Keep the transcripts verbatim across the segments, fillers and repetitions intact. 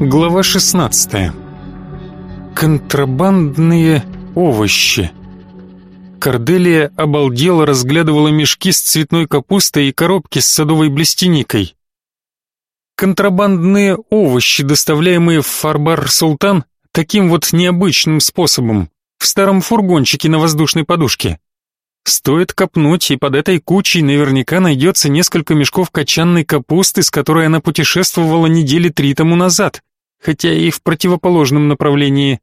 Глава шестнадцатая. Контрабандные овощи. Корделия обалдело разглядывала мешки с цветной капустой и коробки с садовой блестяникой. Контрабандные овощи, доставляемые в Фарбар-Султан таким вот необычным способом, в старом фургончике на воздушной подушке. Стоит копнуть, и под этой кучей наверняка найдется несколько мешков кочанной капусты, с которой она путешествовала недели три тому назад, хотя и в противоположном направлении.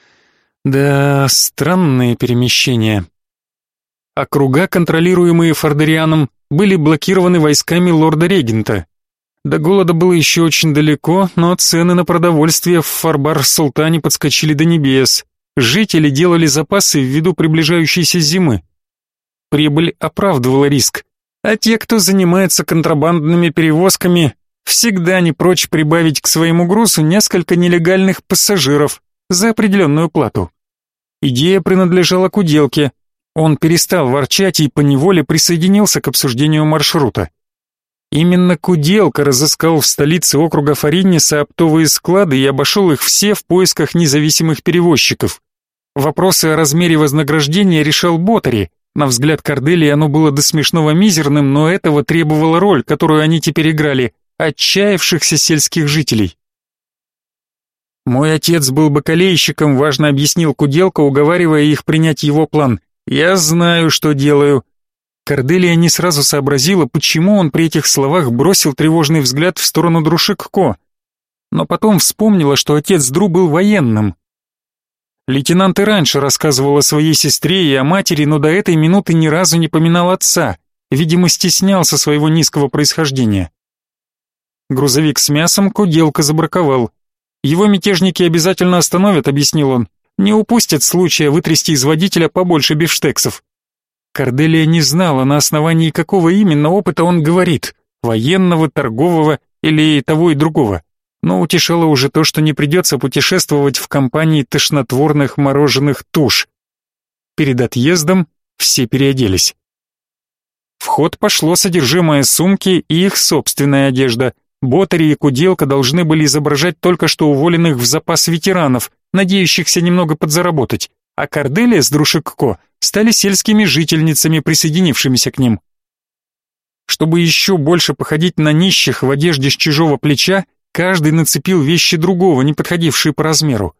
Да, странные перемещения. Округа, контролируемые Фардерианом, были блокированы войсками лорда-регента. До голода было еще очень далеко, но цены на продовольствие в Фарбар-Султане подскочили до небес. Жители делали запасы ввиду приближающейся зимы. Прибыль оправдывала риск, а те, кто занимается контрабандными перевозками, всегда не прочь прибавить к своему грузу несколько нелегальных пассажиров за определенную плату. Идея принадлежала Куделке. Он перестал ворчать и поневоле присоединился к обсуждению маршрута. Именно Куделка разыскал в столице округа Фаринниса оптовые склады и обошел их все в поисках независимых перевозчиков. Вопросы о размере вознаграждения решал Ботари. На взгляд Корделии оно было до смешного мизерным, но этого требовала роль, которую они теперь играли, отчаявшихся сельских жителей. «Мой отец был бакалейщиком», — важно объяснил Куделка, уговаривая их принять его план. «Я знаю, что делаю». Корделия не сразу сообразила, почему он при этих словах бросил тревожный взгляд в сторону Друшик-Ко, но потом вспомнила, что отец Дру был военным. Лейтенант и раньше рассказывал о своей сестре и о матери, но до этой минуты ни разу не поминал отца, видимо, стеснялся своего низкого происхождения. Грузовик с мясом Куделка забраковал. «Его мятежники обязательно остановят», — объяснил он. «Не упустят случая вытрясти из водителя побольше бифштексов». Корделия не знала, на основании какого именно опыта он говорит, военного, торгового или того и другого. Но утешало уже то, что не придется путешествовать в компании тошнотворных мороженых туш. Перед отъездом все переоделись. В ход пошло содержимое сумки и их собственная одежда. Ботари и Куделка должны были изображать только что уволенных в запас ветеранов, надеющихся немного подзаработать, а Корделия с Друшик-Ко стали сельскими жительницами, присоединившимися к ним. Чтобы еще больше походить на нищих в одежде с чужого плеча, каждый нацепил вещи другого, не подходившие по размеру.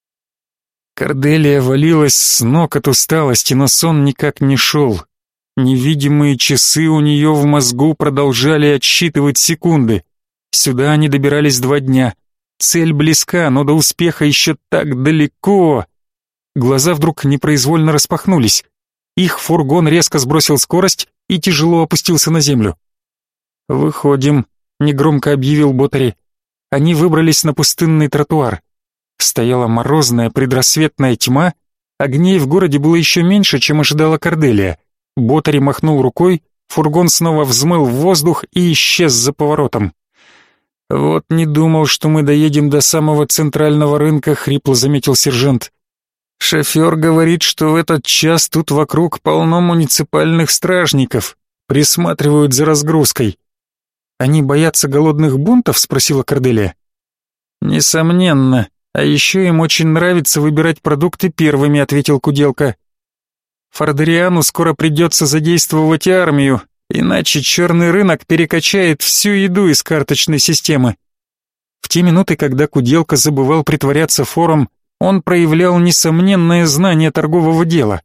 Корделия валилась с ног от усталости, но сон никак не шел. Невидимые часы у нее в мозгу продолжали отсчитывать секунды. Сюда они добирались два дня. Цель близка, но до успеха еще так далеко. Глаза вдруг непроизвольно распахнулись. Их фургон резко сбросил скорость и тяжело опустился на землю. «Выходим», — негромко объявил Ботари. Они выбрались на пустынный тротуар. Стояла морозная предрассветная тьма, огней в городе было еще меньше, чем ожидала Корделия. Ботари махнул рукой, фургон снова взмыл в воздух и исчез за поворотом. «Вот не думал, что мы доедем до самого центрального рынка», — хрипло заметил сержант. «Шофер говорит, что в этот час тут вокруг полно муниципальных стражников, присматривают за разгрузкой». «Они боятся голодных бунтов?» — спросила Корделия. «Несомненно. А еще им очень нравится выбирать продукты первыми», — ответил Куделка. «Фардериану скоро придется задействовать армию, иначе черный рынок перекачает всю еду из карточной системы». В те минуты, когда Куделка забывал притворяться фором, он проявлял несомненное знание торгового дела.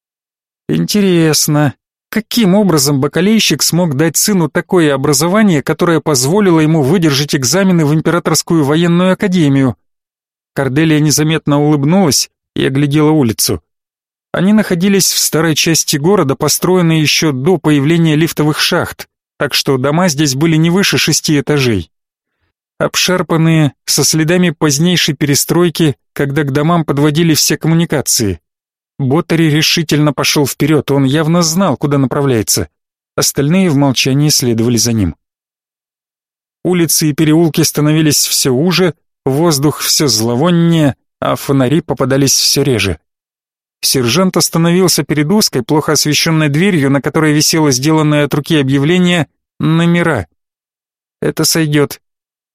«Интересно, каким образом бакалейщик смог дать сыну такое образование, которое позволило ему выдержать экзамены в Императорскую военную академию?» Корделия незаметно улыбнулась и оглядела улицу. Они находились в старой части города, построенной еще до появления лифтовых шахт, так что дома здесь были не выше шести этажей. Обшарпанные, со следами позднейшей перестройки, когда к домам подводили все коммуникации. Ботари решительно пошел вперед, он явно знал, куда направляется. Остальные в молчании следовали за ним. Улицы и переулки становились все уже, воздух все зловоннее, а фонари попадались все реже. Сержант остановился перед узкой, плохо освещенной дверью, на которой висело сделанное от руки объявление «Номера». «Это сойдет».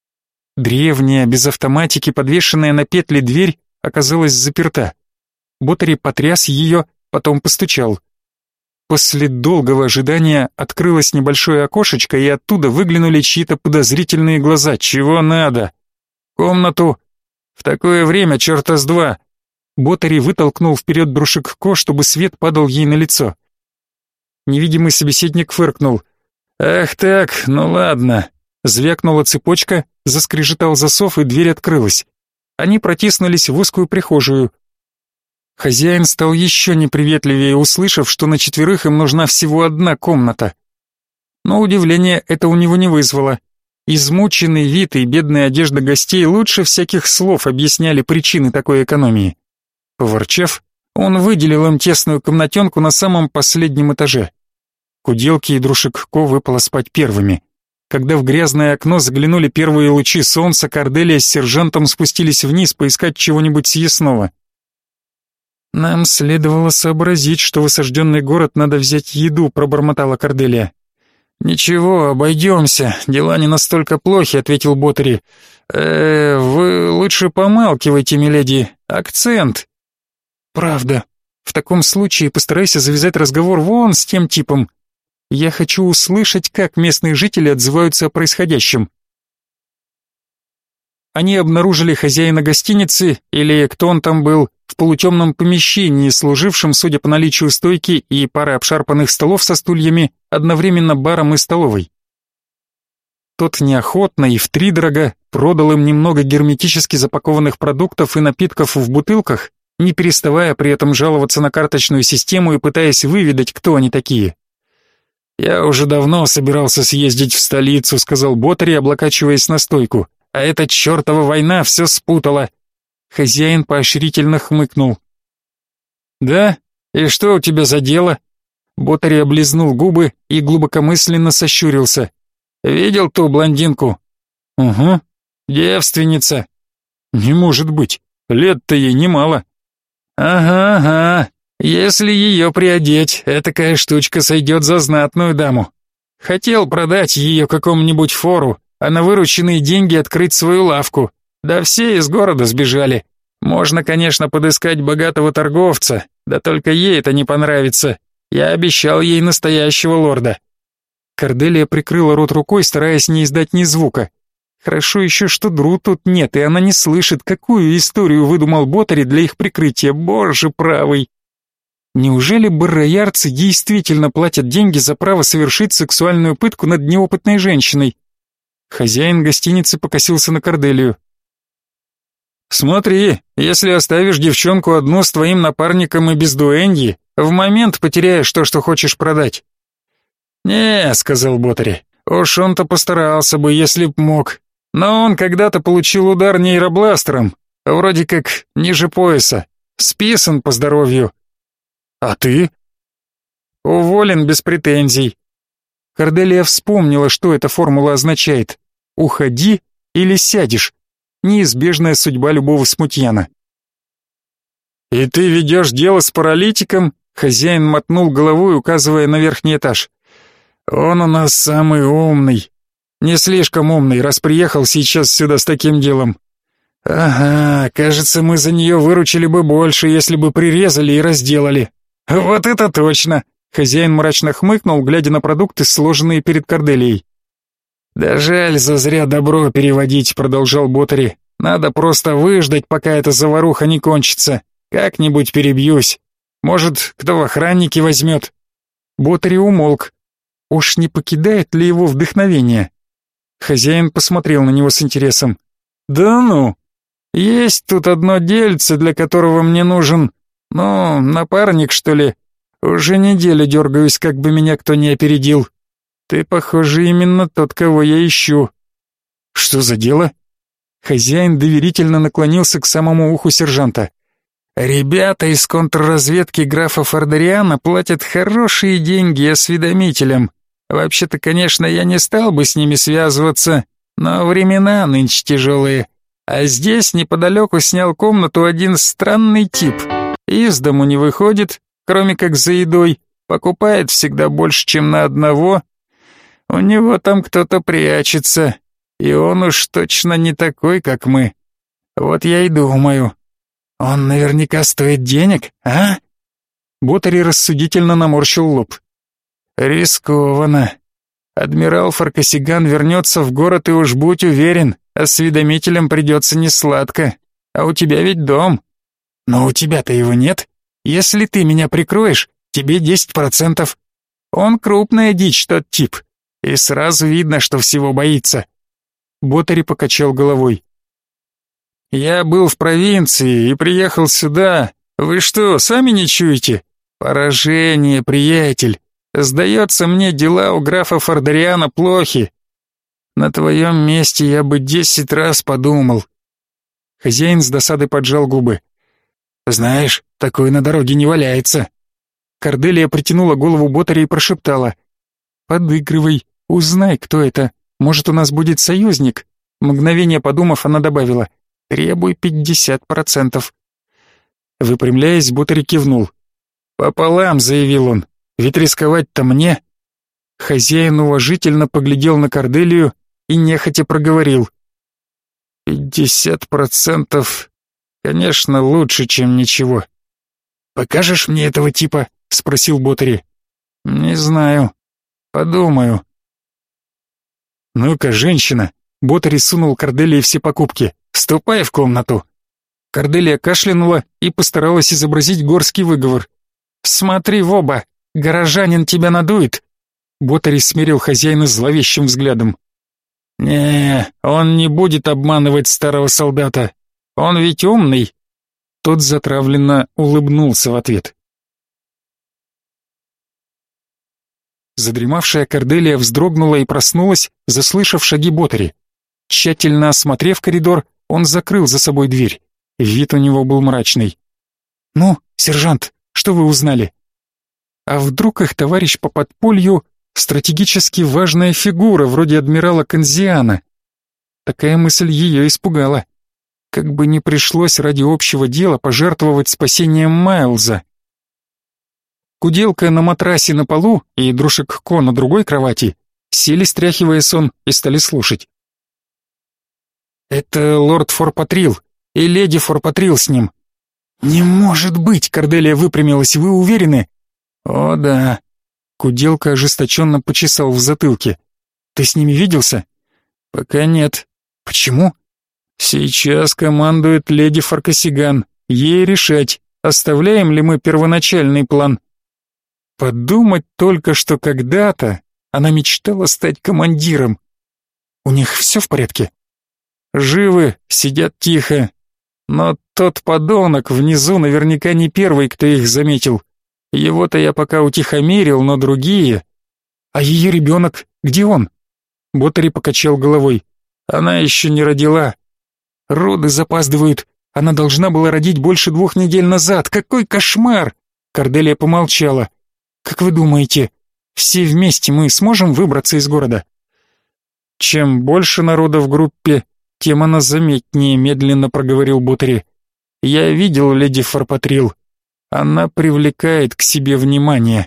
Древняя, без автоматики, подвешенная на петли дверь оказалась заперта. Ботари потряс ее, потом постучал. После долгого ожидания открылось небольшое окошечко, и оттуда выглянули чьи-то подозрительные глаза. «Чего надо?» «Комнату!» «В такое время черта с два!» Ботари вытолкнул вперед Друшик-ко, чтобы свет падал ей на лицо. Невидимый собеседник фыркнул. «Ах так, ну ладно!» Звякнула цепочка, заскрежетал засов, и дверь открылась. Они протиснулись в узкую прихожую. Хозяин стал еще неприветливее, услышав, что на четверых им нужна всего одна комната. Но удивление это у него не вызвало. Измученный вид и бедная одежда гостей лучше всяких слов объясняли причины такой экономии. Поворчав, он выделил им тесную комнатенку на самом последнем этаже. Куделке и Друшик-ко выпало спать первыми. Когда в грязное окно заглянули первые лучи солнца, Корделия с сержантом спустились вниз поискать чего-нибудь съестного. «Нам следовало сообразить, что в осажденный город надо взять еду», — пробормотала Корделия. «Ничего, обойдемся, дела не настолько плохи», — ответил Ботари. «Э, вы лучше помалкивайте, миледи, акцент». «Правда. В таком случае постарайся завязать разговор вон с тем типом. Я хочу услышать, как местные жители отзываются о происходящем». Они обнаружили хозяина гостиницы, или кто он там был, в полутемном помещении, служившем, судя по наличию стойки и пары обшарпанных столов со стульями, одновременно баром и столовой. Тот неохотно и втридорога продал им немного герметически запакованных продуктов и напитков в бутылках, не переставая при этом жаловаться на карточную систему и пытаясь выведать, кто они такие. «Я уже давно собирался съездить в столицу», — сказал Ботари, облокачиваясь на стойку. «А эта чертова война все спутала». Хозяин поощрительно хмыкнул. «Да? И что у тебя за дело?» Ботари облизнул губы и глубокомысленно сощурился. «Видел ту блондинку?» «Угу. Девственница». «Не может быть. Лет-то ей немало». «Ага, ага. Если ее приодеть, этакая штучка сойдет за знатную даму. Хотел продать ее какому-нибудь фору, а на вырученные деньги открыть свою лавку. Да все из города сбежали. Можно, конечно, подыскать богатого торговца, да только ей это не понравится. Я обещал ей настоящего лорда». Корделия прикрыла рот рукой, стараясь не издать ни звука. Хорошо еще, что Дру тут нет, и она не слышит, какую историю выдумал Ботари для их прикрытия. Боже правый! Неужели барроярцы действительно платят деньги за право совершить сексуальную пытку над неопытной женщиной? Хозяин гостиницы покосился на Корделию. «Смотри, если оставишь девчонку одну с твоим напарником и без дуэньи, в момент потеряешь то, что хочешь продать». «Не», — сказал Ботари, — «уж он-то постарался бы, если б мог. Но он когда-то получил удар нейробластером, вроде как ниже пояса, списан по здоровью». «А ты?» «Уволен без претензий». Корделия вспомнила, что эта формула означает. «Уходи или сядешь». Неизбежная судьба любого смутьяна. «И ты ведешь дело с паралитиком?» Хозяин мотнул головой, указывая на верхний этаж. «Он у нас самый умный. Не слишком умный, раз приехал сейчас сюда с таким делом. Ага, кажется, мы за нее выручили бы больше, если бы прирезали и разделали». «Вот это точно!» Хозяин мрачно хмыкнул, глядя на продукты, сложенные перед Корделией. «Да жаль зазря добро переводить», — продолжал Ботари. «Надо просто выждать, пока эта заваруха не кончится. Как-нибудь перебьюсь. Может, кто в охранники возьмет». Ботари умолк. Уж не покидает ли его вдохновение? Хозяин посмотрел на него с интересом. «Да ну, есть тут одно дельце, для которого мне нужен, ну, напарник, что ли. Уже неделю дергаюсь, как бы меня кто не опередил. Ты, похоже, именно тот, кого я ищу». «Что за дело?» Хозяин доверительно наклонился к самому уху сержанта. «Ребята из контрразведки графа Фордариана платят хорошие деньги осведомителям. Вообще-то, конечно, я не стал бы с ними связываться, но времена нынче тяжелые. А здесь неподалеку снял комнату один странный тип. Из дому не выходит, кроме как за едой, покупает всегда больше, чем на одного. У него там кто-то прячется. И он уж точно не такой, как мы. Вот я и думаю, он наверняка стоит денег, а?» Ботари рассудительно наморщил лоб. «Рискованно. Адмирал Фаркасиган вернется в город, и уж будь уверен, осведомителям придется несладко. А у тебя ведь дом. Но у тебя-то его нет. Если ты меня прикроешь, тебе десять процентов. Он крупная дичь, тот тип. И сразу видно, что всего боится». Ботари покачал головой. «Я был в провинции и приехал сюда. Вы что, сами не чуете? Поражение, приятель. Сдается мне, дела у графа Фордариана плохи. На твоем месте я бы десять раз подумал». Хозяин с досадой поджал губы. «Знаешь, такое на дороге не валяется». Корделия притянула голову Ботари и прошептала: «Подыгрывай, узнай, кто это. Может, у нас будет союзник?» Мгновение подумав, она добавила: «Требуй пятьдесят процентов». Выпрямляясь, Ботари кивнул. «Пополам», — заявил он, — «ведь рисковать-то мне». Хозяин уважительно поглядел на Корделию и нехотя проговорил: «Пятьдесят процентов, конечно, лучше, чем ничего». «Покажешь мне этого типа?» — спросил Ботари. «Не знаю. Подумаю». «Ну-ка, женщина!» — Ботари сунул Корделии все покупки. «Ступай в комнату!» Корделия кашлянула и постаралась изобразить горский выговор. «Смотри в оба! Горожанин тебя надует!» Ботари смерил хозяина зловещим взглядом. «Не, он не будет обманывать старого солдата. Он ведь умный!» Тот затравленно улыбнулся в ответ. Задремавшая Корделия вздрогнула и проснулась, заслышав шаги Ботари. Тщательно осмотрев коридор, он закрыл за собой дверь. Вид у него был мрачный. «Ну, сержант, что вы узнали?» А вдруг их товарищ по подполью — стратегически важная фигура, вроде адмирала Канзиана? Такая мысль ее испугала. Как бы не пришлось ради общего дела пожертвовать спасением Майлза. Куделка на матрасе на полу и Друшек-Ко на другой кровати сели, стряхивая сон, и стали слушать. «Это лорд Форпатрил и леди Форпатрил с ним». «Не может быть!» — Корделия выпрямилась. «Вы уверены?» «О, да». Куделка ожесточенно почесал в затылке. «Ты с ними виделся?» «Пока нет». «Почему?» «Сейчас командует леди Фаркасиган. Ей решать, оставляем ли мы первоначальный план». Подумать только, что когда-то она мечтала стать командиром. У них все в порядке? Живы, сидят тихо. Но тот подонок внизу наверняка не первый, кто их заметил. Его-то я пока утихомирил, но другие... А ее ребенок, где он? Ботари покачал головой. Она еще не родила. Роды запаздывают. Она должна была родить больше двух недель назад. Какой кошмар! Корделия помолчала. Как вы думаете, все вместе мы сможем выбраться из города? Чем больше народа в группе, тем она заметнее, медленно проговорил Ботари. Я видел леди Форпатрил. Она привлекает к себе внимание.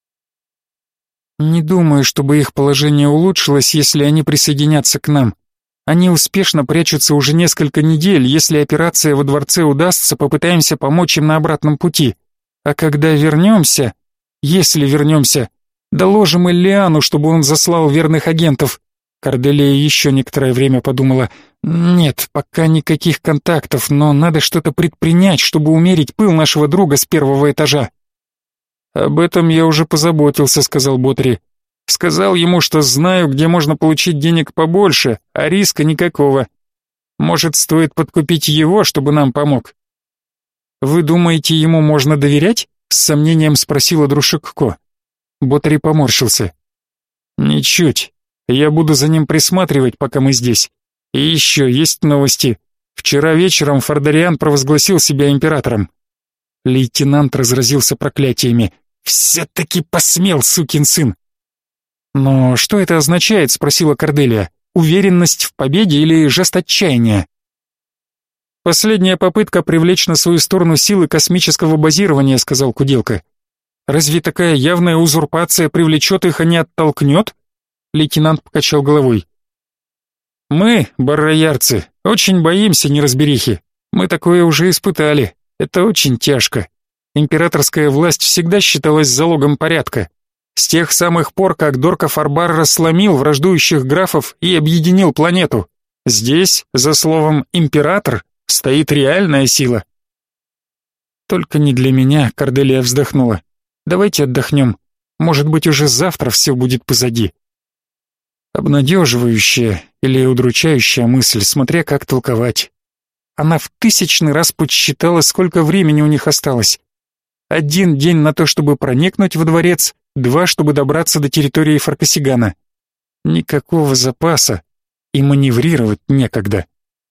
Не думаю, чтобы их положение улучшилось, если они присоединятся к нам. Они успешно прячутся уже несколько недель. Если операция во дворце удастся, попытаемся помочь им на обратном пути. А когда вернемся, если вернемся, доложим Иллиану, чтобы он заслал верных агентов. Корделия еще некоторое время подумала. Нет, пока никаких контактов, но надо что-то предпринять, чтобы умерить пыл нашего друга с первого этажа. Об этом я уже позаботился, сказал Ботари. Сказал ему, что знаю, где можно получить денег побольше, а риска никакого. Может, стоит подкупить его, чтобы нам помог? Вы думаете, ему можно доверять? С сомнением спросила Друшек-Ко. Ботари поморщился. Ничуть. Я буду за ним присматривать, пока мы здесь. И еще есть новости. Вчера вечером Фордариан провозгласил себя императором. Лейтенант разразился проклятиями. «Все-таки посмел, сукин сын!» «Но что это означает?» — спросила Корделия. «Уверенность в победе или жест отчаяния?» «Последняя попытка привлечь на свою сторону силы космического базирования», — сказал Куделка. «Разве такая явная узурпация привлечет их, а не оттолкнет?» Лейтенант покачал головой. Мы, барроярцы, очень боимся неразберихи. Мы такое уже испытали. Это очень тяжко. Императорская власть всегда считалась залогом порядка. С тех самых пор, как Дорка Фарбарра сломил враждующих графов и объединил планету. Здесь, за словом «император», стоит реальная сила. Только не для меня, Корделия вздохнула. Давайте отдохнем. Может быть, уже завтра все будет позади. Обнадеживающая или удручающая мысль, смотря как толковать. Она в тысячный раз подсчитала, сколько времени у них осталось. Один день на то, чтобы проникнуть во дворец, два, чтобы добраться до территории Фаркасигана. Никакого запаса, и маневрировать некогда.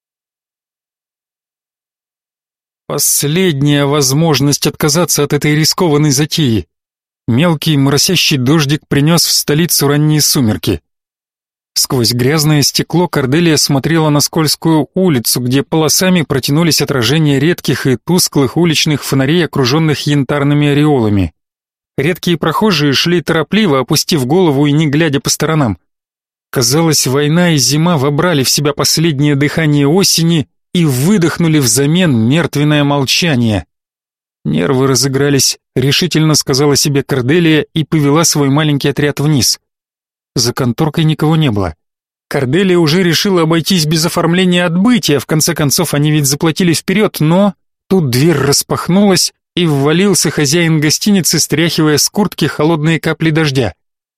Последняя возможность отказаться от этой рискованной затеи. Мелкий моросящий дождик принес в столицу ранние сумерки. Сквозь грязное стекло Корделия смотрела на скользкую улицу, где полосами протянулись отражения редких и тусклых уличных фонарей, окруженных янтарными ореолами. Редкие прохожие шли торопливо, опустив голову и не глядя по сторонам. Казалось, война и зима вобрали в себя последнее дыхание осени и выдохнули взамен мертвенное молчание. Нервы разыгрались, решительно сказала себе Корделия и повела свой маленький отряд вниз. За конторкой никого не было. Корделия уже решила обойтись без оформления отбытия, в конце концов они ведь заплатили вперед, но тут дверь распахнулась, и ввалился хозяин гостиницы, стряхивая с куртки холодные капли дождя.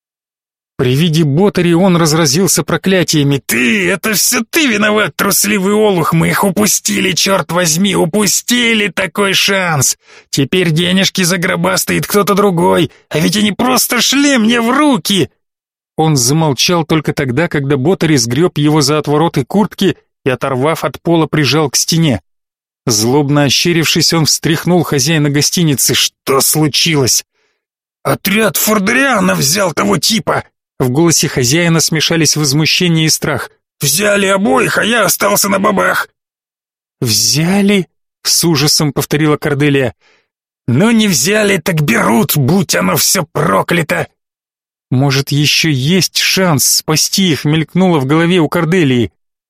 При виде Ботари он разразился проклятиями. «Ты, это все ты виноват, трусливый олух, мы их упустили, черт возьми, упустили такой шанс! Теперь денежки загробастает кто-то другой, а ведь они просто шли мне в руки!» Он замолчал только тогда, когда Ботари сгреб его за отвороты куртки и, оторвав от пола, прижал к стене. Злобно ощерившись, он встряхнул хозяина гостиницы. «Что случилось?» «Отряд Фордериана взял того типа!» В голосе хозяина смешались возмущение и страх. «Взяли обоих, а я остался на бабах!» «Взяли?» — с ужасом повторила Корделия. «Ну не взяли, так берут, будь оно все проклято!» «Может, еще есть шанс спасти их», — мелькнуло в голове у Корделии.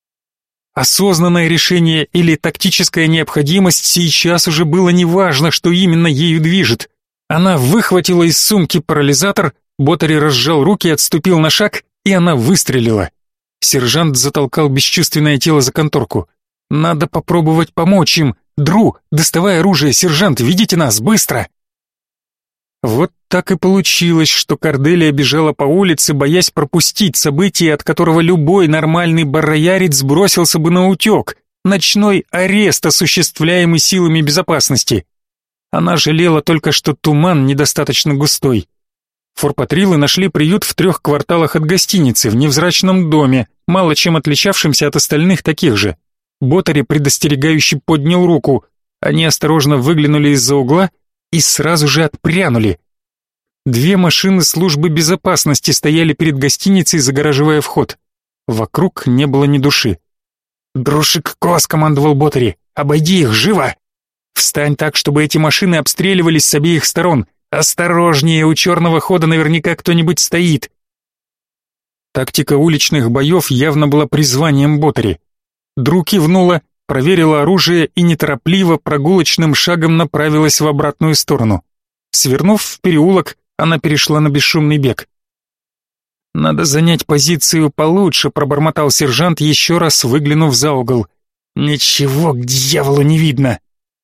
Осознанное решение или тактическая необходимость сейчас уже было неважно, что именно ею движет. Она выхватила из сумки парализатор, Ботари разжал руки, отступил на шаг, и она выстрелила. Сержант затолкал бесчувственное тело за конторку. «Надо попробовать помочь им. Дру, доставай оружие, сержант, ведите нас, быстро!» Вот так и получилось, что Корделия бежала по улице, боясь пропустить событие, от которого любой нормальный барроярец бросился бы на утек, ночной арест, осуществляемый силами безопасности. Она жалела только, что туман недостаточно густой. Форпатрилы нашли приют в трех кварталах от гостиницы, в невзрачном доме, мало чем отличавшимся от остальных таких же. Ботари предостерегающе поднял руку. Они осторожно выглянули из-за угла и сразу же отпрянули. Две машины службы безопасности стояли перед гостиницей, загораживая вход. Вокруг не было ни души. «Друшик-ко», — скомандовал Ботари, — «обойди их, живо! Встань так, чтобы эти машины обстреливались с обеих сторон. Осторожнее, у черного хода наверняка кто-нибудь стоит». Тактика уличных боев явно была призванием Ботари. Дру кивнула, проверила оружие и неторопливо прогулочным шагом направилась в обратную сторону. Свернув в переулок, она перешла на бесшумный бег. «Надо занять позицию получше», — пробормотал сержант, еще раз выглянув за угол. «Ничего к дьяволу не видно».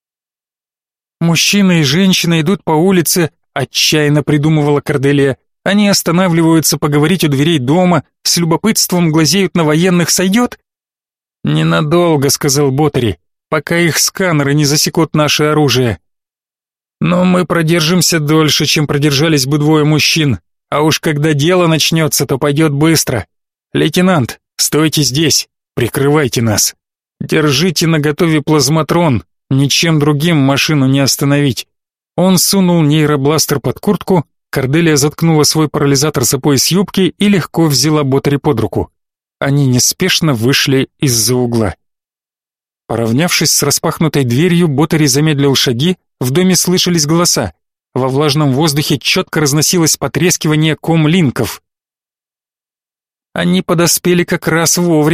Мужчина и женщина идут по улице, отчаянно придумывала Корделия. Они останавливаются поговорить у дверей дома, с любопытством глазеют на военных, сойдет? «Ненадолго», — сказал Ботари, — «пока их сканеры не засекут наше оружие». «Но мы продержимся дольше, чем продержались бы двое мужчин, а уж когда дело начнется, то пойдет быстро. Лейтенант, стойте здесь, прикрывайте нас. Держите наготове плазматрон, ничем другим машину не остановить». Он сунул нейробластер под куртку, Корделия заткнула свой парализатор за пояс юбки и легко взяла Ботари под руку. Они неспешно вышли из-за угла. Поравнявшись с распахнутой дверью, Ботари замедлил шаги, в доме слышались голоса. Во влажном воздухе четко разносилось потрескивание комлинков. Они подоспели как раз вовремя.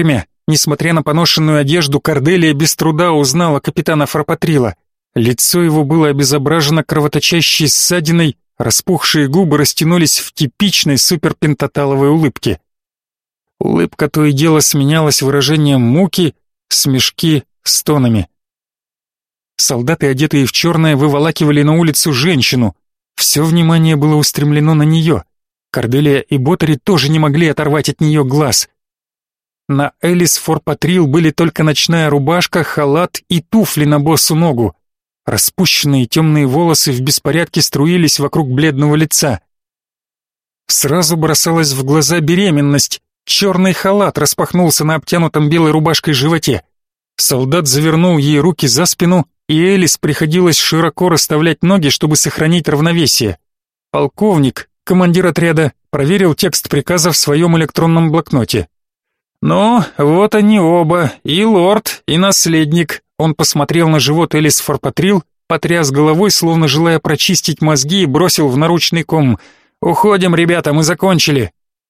Несмотря на поношенную одежду, Корделия без труда узнала капитана Фарпатрила. Лицо его было обезображено кровоточащей ссадиной, распухшие губы растянулись в типичной суперпентаталовой улыбке. Улыбка то и дело сменялась выражением муки, смешки, стонами. Солдаты, одетые в черное, выволакивали на улицу женщину. Все внимание было устремлено на нее. Корделия и Ботари тоже не могли оторвать от нее глаз. На Элис Фарпатрил были только ночная рубашка, халат и туфли на босу ногу. Распущенные темные волосы в беспорядке струились вокруг бледного лица. Сразу бросалась в глаза беременность. Черный халат распахнулся на обтянутом белой рубашкой животе. Солдат завернул ей руки за спину, и Элис приходилось широко расставлять ноги, чтобы сохранить равновесие. Полковник, командир отряда, проверил текст приказа в своем электронном блокноте. «Ну, вот они оба, и лорд, и наследник». Он посмотрел на живот Элис Фарпатрил, потряс головой, словно желая прочистить мозги, и бросил в наручный ком. «Уходим, ребята, мы закончили».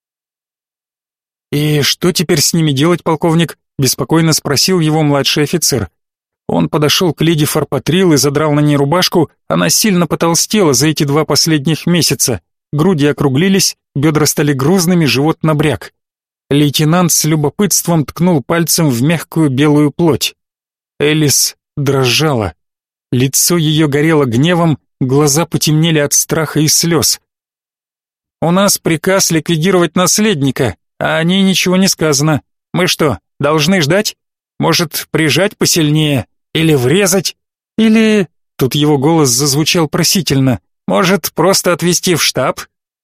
«И что теперь с ними делать, полковник?» — беспокойно спросил его младший офицер. Он подошел к леди Фарпатрил и задрал на ней рубашку. Она сильно потолстела за эти два последних месяца. Груди округлились, бедра стали грузными, живот набряк. Лейтенант с любопытством ткнул пальцем в мягкую белую плоть. Элис дрожала. Лицо ее горело гневом, глаза потемнели от страха и слез. «У нас приказ ликвидировать наследника, а о ней ничего не сказано. Мы что, должны ждать? Может, прижать посильнее? Или врезать? Или...» Тут его голос зазвучал просительно. «Может, просто отвезти в штаб?»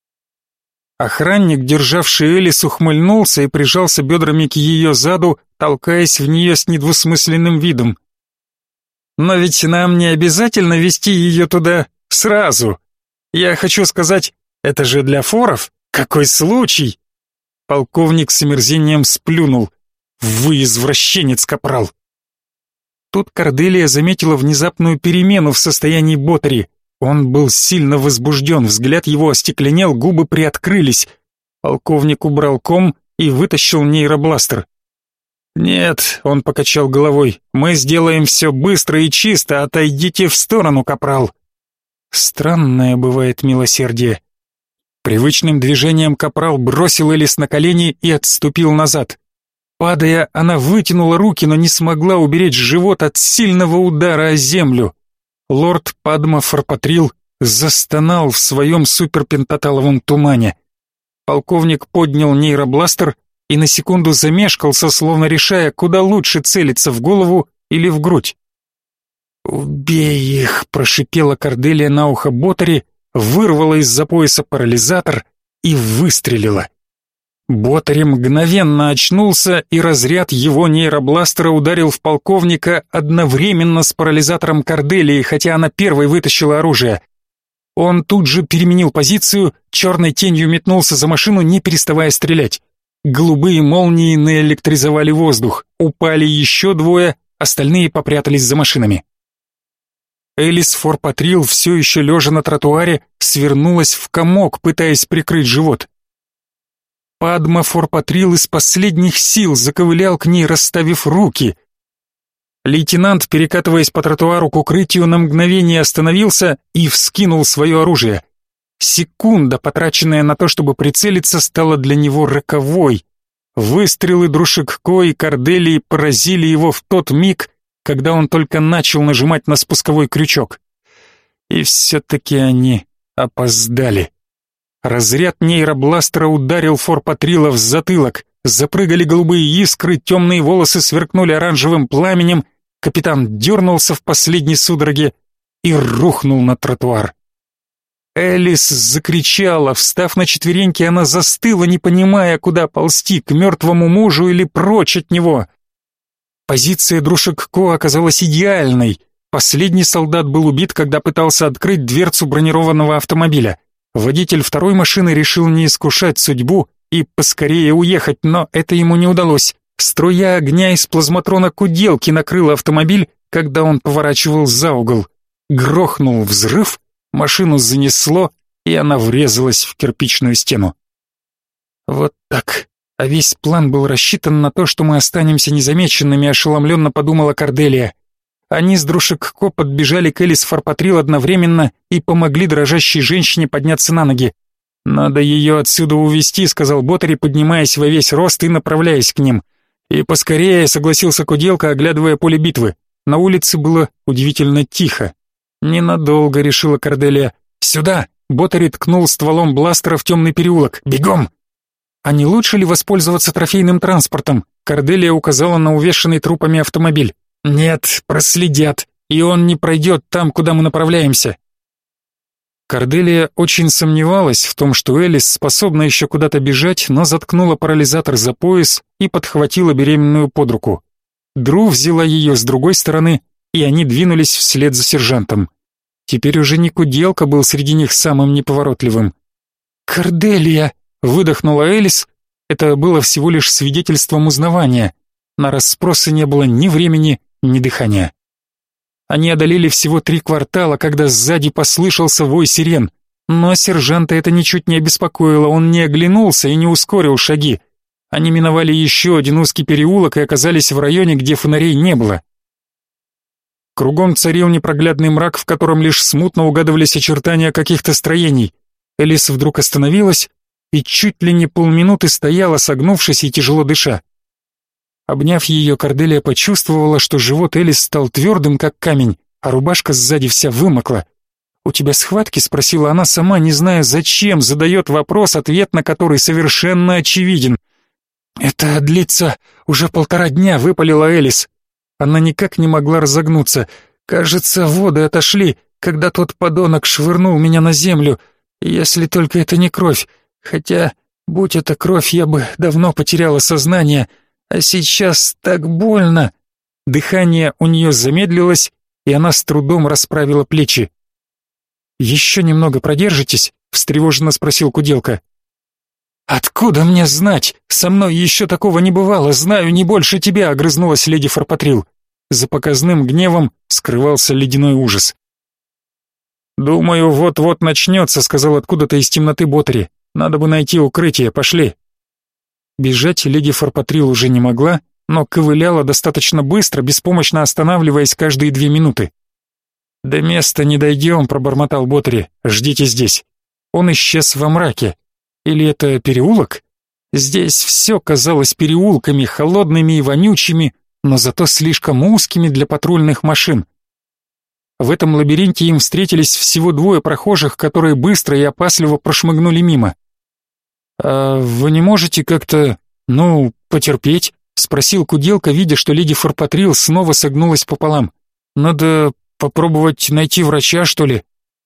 Охранник, державший Элис, ухмыльнулся и прижался бедрами к ее заду, толкаясь в нее с недвусмысленным видом. «Но ведь нам не обязательно везти ее туда сразу. Я хочу сказать, это же для форов. Какой случай!» Полковник с омерзением сплюнул. «Вы извращенец, капрал!» Тут Корделия заметила внезапную перемену в состоянии Ботари. Он был сильно возбужден, взгляд его остекленел, губы приоткрылись. Полковник убрал ком и вытащил нейробластер. «Нет», — он покачал головой, — «мы сделаем все быстро и чисто, отойдите в сторону, капрал». Странное бывает милосердие. Привычным движением капрал бросил Элис на колени и отступил назад. Падая, она вытянула руки, но не смогла уберечь живот от сильного удара о землю. Лорд Падма Фарпатрил застонал в своем суперпентаталовом тумане. Полковник поднял нейробластер и на секунду замешкался, словно решая, куда лучше целиться, в голову или в грудь. «Убей их!» — прошипела Корделия на ухо Ботари, вырвала из-за пояса парализатор и выстрелила. Ботари мгновенно очнулся, и разряд его нейробластера ударил в полковника одновременно с парализатором Корделии, хотя она первой вытащила оружие. Он тут же переменил позицию, черной тенью метнулся за машину, не переставая стрелять. Голубые молнии наэлектризовали воздух, упали еще двое, остальные попрятались за машинами. Элис Фарпатрил, все еще лежа на тротуаре, свернулась в комок, пытаясь прикрыть живот. Падма Фарпатрил из последних сил заковылял к ней, расставив руки. Лейтенант, перекатываясь по тротуару к укрытию, на мгновение остановился и вскинул свое оружие. Секунда, потраченная на то, чтобы прицелиться, стала для него роковой. Выстрелы Друшикко и Корделии поразили его в тот миг, когда он только начал нажимать на спусковой крючок. И все-таки они опоздали. Разряд нейробластера ударил Фарпатрила в затылок, запрыгали голубые искры, темные волосы сверкнули оранжевым пламенем, капитан дернулся в последней судороге и рухнул на тротуар. Элис закричала, встав на четвереньки, она застыла, не понимая, куда ползти, к мертвому мужу или прочь от него. Позиция Друшикко оказалась идеальной. Последний солдат был убит, когда пытался открыть дверцу бронированного автомобиля. Водитель второй машины решил не искушать судьбу и поскорее уехать, но это ему не удалось. Струя огня из плазматрона куделки накрыла автомобиль, когда он поворачивал за угол. Грохнул взрыв, машину занесло, и она врезалась в кирпичную стену. Вот так. А весь план был рассчитан на то, что мы останемся незамеченными, ошеломленно подумала Корделия. Они с Друшек-Ко подбежали к Элис Фарпатрил одновременно и помогли дрожащей женщине подняться на ноги. «Надо ее отсюда увезти», — сказал Ботари, поднимаясь во весь рост и направляясь к ним. «И поскорее», — согласился Куделка, оглядывая поле битвы. На улице было удивительно тихо. «Ненадолго», — решила Корделия. «Сюда!» — Ботари ткнул стволом бластера в темный переулок. «Бегом!» «А не лучше ли воспользоваться трофейным транспортом?» Корделия указала на увешанный трупами автомобиль. «Нет, проследят, и он не пройдет там, куда мы направляемся». Корделия очень сомневалась в том, что Элис способна еще куда-то бежать, но заткнула парализатор за пояс и подхватила беременную под руку. Дру взяла ее с другой стороны, и они двинулись вслед за сержантом. Теперь уже не Куделка был среди них самым неповоротливым. «Корделия!» — выдохнула Элис. Это было всего лишь свидетельством узнавания. На расспросы не было ни времени, ни дыхания. Они одолели всего три квартала, когда сзади послышался вой сирен. Но сержанта это ничуть не обеспокоило, он не оглянулся и не ускорил шаги. Они миновали еще один узкий переулок и оказались в районе, где фонарей не было. Кругом царил непроглядный мрак, в котором лишь смутно угадывались очертания каких-то строений. Элис вдруг остановилась и чуть ли не полминуты стояла, согнувшись и тяжело дыша. Обняв ее, Корделия почувствовала, что живот Элис стал твердым, как камень, а рубашка сзади вся вымокла. «У тебя схватки?» — спросила она, сама не зная, зачем задает вопрос, ответ на который совершенно очевиден. «Это длится уже полтора дня», — выпалила Элис. Она никак не могла разогнуться. «Кажется, воды отошли, когда тот подонок швырнул меня на землю, если только это не кровь. Хотя, будь это кровь, я бы давно потеряла сознание. А сейчас так больно». Дыхание у нее замедлилось, и она с трудом расправила плечи. «Еще немного продержитесь?» — встревоженно спросил Куделка. «Откуда мне знать? Со мной еще такого не бывало, знаю не больше тебя», — огрызнулась леди Фарпатрил. За показным гневом скрывался ледяной ужас. «Думаю, вот-вот начнется», — сказал откуда-то из темноты Ботари. «Надо бы найти укрытие, пошли». Бежать леди Фарпатрил уже не могла, но ковыляла достаточно быстро, беспомощно останавливаясь каждые две минуты. «До места не дойдем», — пробормотал Ботари. «Ждите здесь». Он исчез во мраке. Или это переулок? Здесь все казалось переулками, холодными и вонючими, но зато слишком узкими для патрульных машин. В этом лабиринте им встретились всего двое прохожих, которые быстро и опасливо прошмыгнули мимо. «А вы не можете как-то, ну, потерпеть?» — спросил Куделка, видя, что леди Фарпатрил снова согнулась пополам. «Надо попробовать найти врача, что ли?»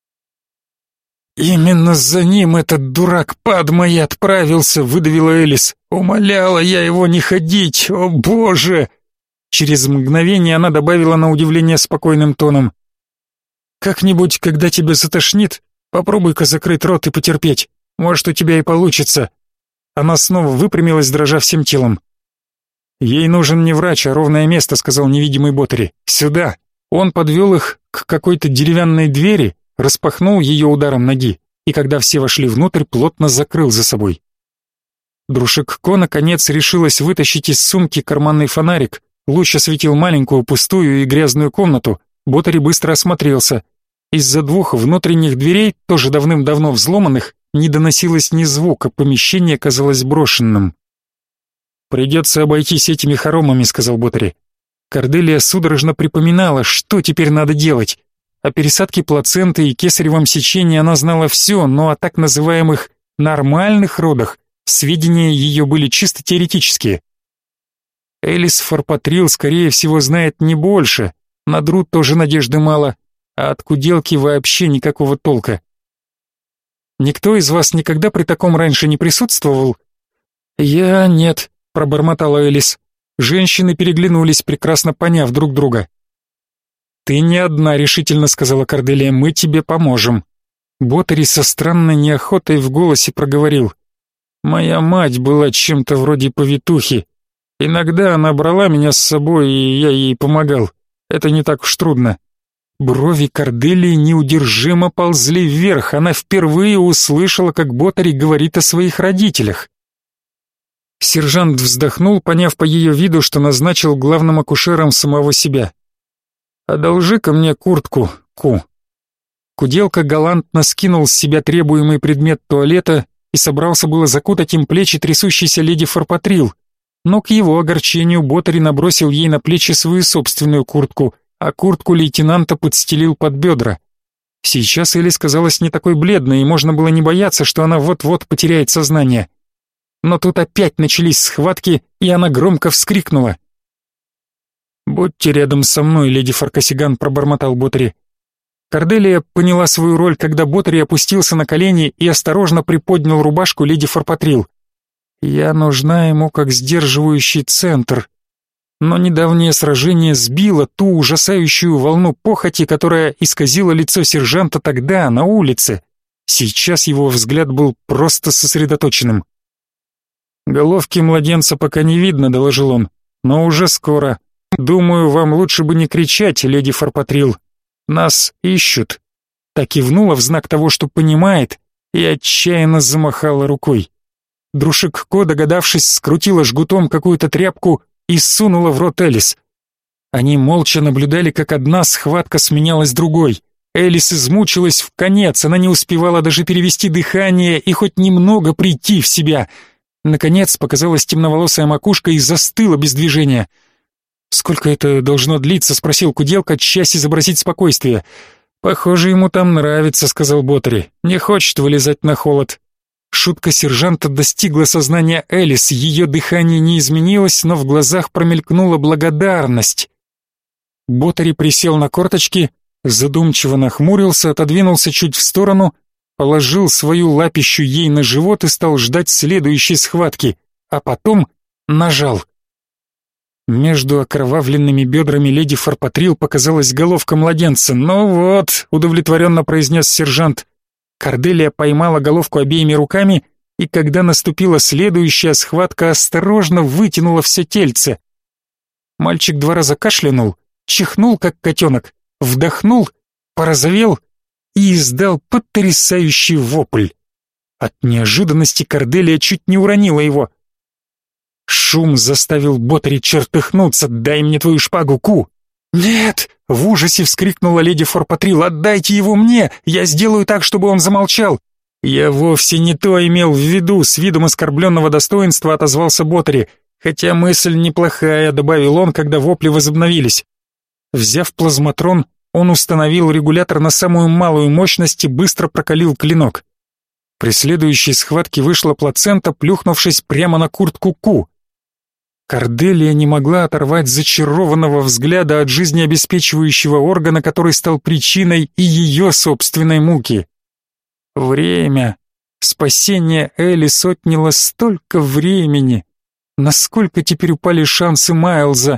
«Именно за ним этот дурак Падма и отправился», — выдавила Элис. «Умоляла я его не ходить, о боже!» Через мгновение она добавила на удивление спокойным тоном. «Как-нибудь, когда тебя затошнит, попробуй-ка закрыть рот и потерпеть. Может, у тебя и получится». Она снова выпрямилась, дрожа всем телом. «Ей нужен не врач, а ровное место», — сказал невидимый Ботари. «Сюда». Он подвел их к какой-то деревянной двери, распахнул ее ударом ноги, и когда все вошли внутрь, плотно закрыл за собой. Друшек-Ко наконец решилась вытащить из сумки карманный фонарик. Луч осветил маленькую, пустую и грязную комнату. Ботари быстро осмотрелся. Из-за двух внутренних дверей, тоже давным-давно взломанных, не доносилось ни звука, помещение казалось брошенным. «Придется обойтись этими хоромами», — сказал Ботари. Корделия судорожно припоминала, что теперь надо делать. О пересадке плаценты и кесаревом сечении она знала все, но о так называемых «нормальных» родах сведения ее были чисто теоретические. Элис Фарпатрил, скорее всего, знает не больше, на Дру тоже надежды мало, а от Куделки вообще никакого толка. «Никто из вас никогда при таком раньше не присутствовал?» «Я нет», — пробормотала Элис. Женщины переглянулись, прекрасно поняв друг друга. «Ты не одна», — решительно сказала Корделия, — «мы тебе поможем». Ботари со странной неохотой в голосе проговорил. «Моя мать была чем-то вроде повитухи. Иногда она брала меня с собой, и я ей помогал. Это не так уж трудно». Брови Корделии неудержимо ползли вверх, она впервые услышала, как Ботари говорит о своих родителях. Сержант вздохнул, поняв по ее виду, что назначил главным акушером самого себя. «Одолжи-ка мне куртку, Ку». Куделка галантно скинул с себя требуемый предмет туалета и собрался было закутать им плечи трясущейся леди Фарпатрил, но к его огорчению Ботари набросил ей на плечи свою собственную куртку, а куртку лейтенанта подстелил под бедра. Сейчас Элис казалась не такой бледной, и можно было не бояться, что она вот-вот потеряет сознание. Но тут опять начались схватки, и она громко вскрикнула. «Будьте рядом со мной, леди Фаркасиган», — пробормотал Ботари. Корделия поняла свою роль, когда Ботари опустился на колени и осторожно приподнял рубашку леди Фарпатрил. «Я нужна ему как сдерживающий центр». Но недавнее сражение сбило ту ужасающую волну похоти, которая исказила лицо сержанта тогда, на улице. Сейчас его взгляд был просто сосредоточенным. «Головки младенца пока не видно», — доложил он, — «но уже скоро. Думаю, вам лучше бы не кричать, леди Фарпатрил. Нас ищут». Так кивнула в знак того, что понимает, и отчаянно замахала рукой. Друшик-ко, догадавшись, скрутила жгутом какую-то тряпку и сунула в рот Элис. Они молча наблюдали, как одна схватка сменялась другой. Элис измучилась в конец, она не успевала даже перевести дыхание и хоть немного прийти в себя. Наконец показалась темноволосая макушка и застыла без движения. «Сколько это должно длиться?» — спросил Куделка, часть изобразить спокойствие. «Похоже, ему там нравится», — сказал Ботари. «Не хочет вылезать на холод». Шутка сержанта достигла сознания Элис, ее дыхание не изменилось, но в глазах промелькнула благодарность. Ботари присел на корточки, задумчиво нахмурился, отодвинулся чуть в сторону, положил свою лапищу ей на живот и стал ждать следующей схватки, а потом нажал. Между окровавленными бедрами леди Фарпатрил показалась головка младенца. «Ну вот», — удовлетворенно произнес сержант. Корделия поймала головку обеими руками, и когда наступила следующая схватка, осторожно вытянула все тельце. Мальчик два раза кашлянул, чихнул, как котенок, вдохнул, порозовел и издал потрясающий вопль. От неожиданности Корделия чуть не уронила его. Шум заставил Ботари чертыхнуться. «Дай мне твою шпагу, Ку!» «Нет!» — в ужасе вскрикнула леди Фарпатрил. «Отдайте его мне! Я сделаю так, чтобы он замолчал!» «Я вовсе не то имел в виду», — с видом оскорбленного достоинства отозвался Ботари. «Хотя мысль неплохая», — добавил он, когда вопли возобновились. Взяв плазматрон, он установил регулятор на самую малую мощность и быстро прокалил клинок. При следующей схватке вышла плацента, плюхнувшись прямо на куртку Ку. Корделия не могла оторвать зачарованного взгляда от жизнеобеспечивающего органа, который стал причиной и ее собственной муки. Время. Спасение Элис отняло столько времени. Насколько теперь упали шансы Майлза?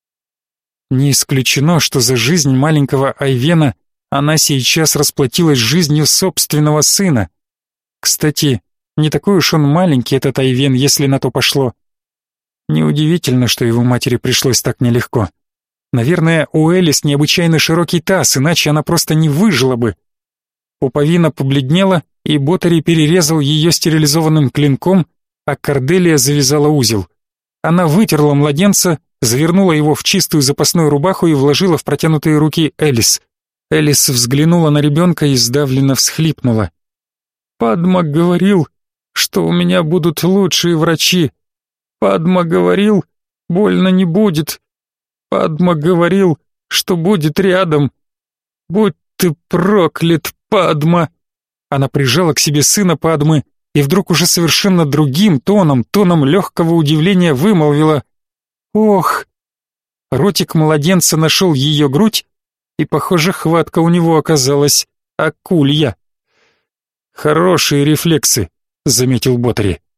Не исключено, что за жизнь маленького Айвена она сейчас расплатилась жизнью собственного сына. Кстати, не такой уж он маленький, этот Айвен, если на то пошло. Неудивительно, что его матери пришлось так нелегко. Наверное, у Элис необычайно широкий таз, иначе она просто не выжила бы. Пуповина побледнела, и Ботари перерезал ее стерилизованным клинком, а Корделия завязала узел. Она вытерла младенца, завернула его в чистую запасную рубаху и вложила в протянутые руки Элис. Элис взглянула на ребенка и сдавленно всхлипнула. «Падма говорил, что у меня будут лучшие врачи. Падма говорил, больно не будет. Падма говорил, что будет рядом. Будь ты проклят, Падма!» Она прижала к себе сына Падмы и вдруг уже совершенно другим тоном, тоном легкого удивления вымолвила: «Ох!» Ротик младенца нашел ее грудь, и, похоже, хватка у него оказалась акулья. «Хорошие рефлексы», — заметил Ботари.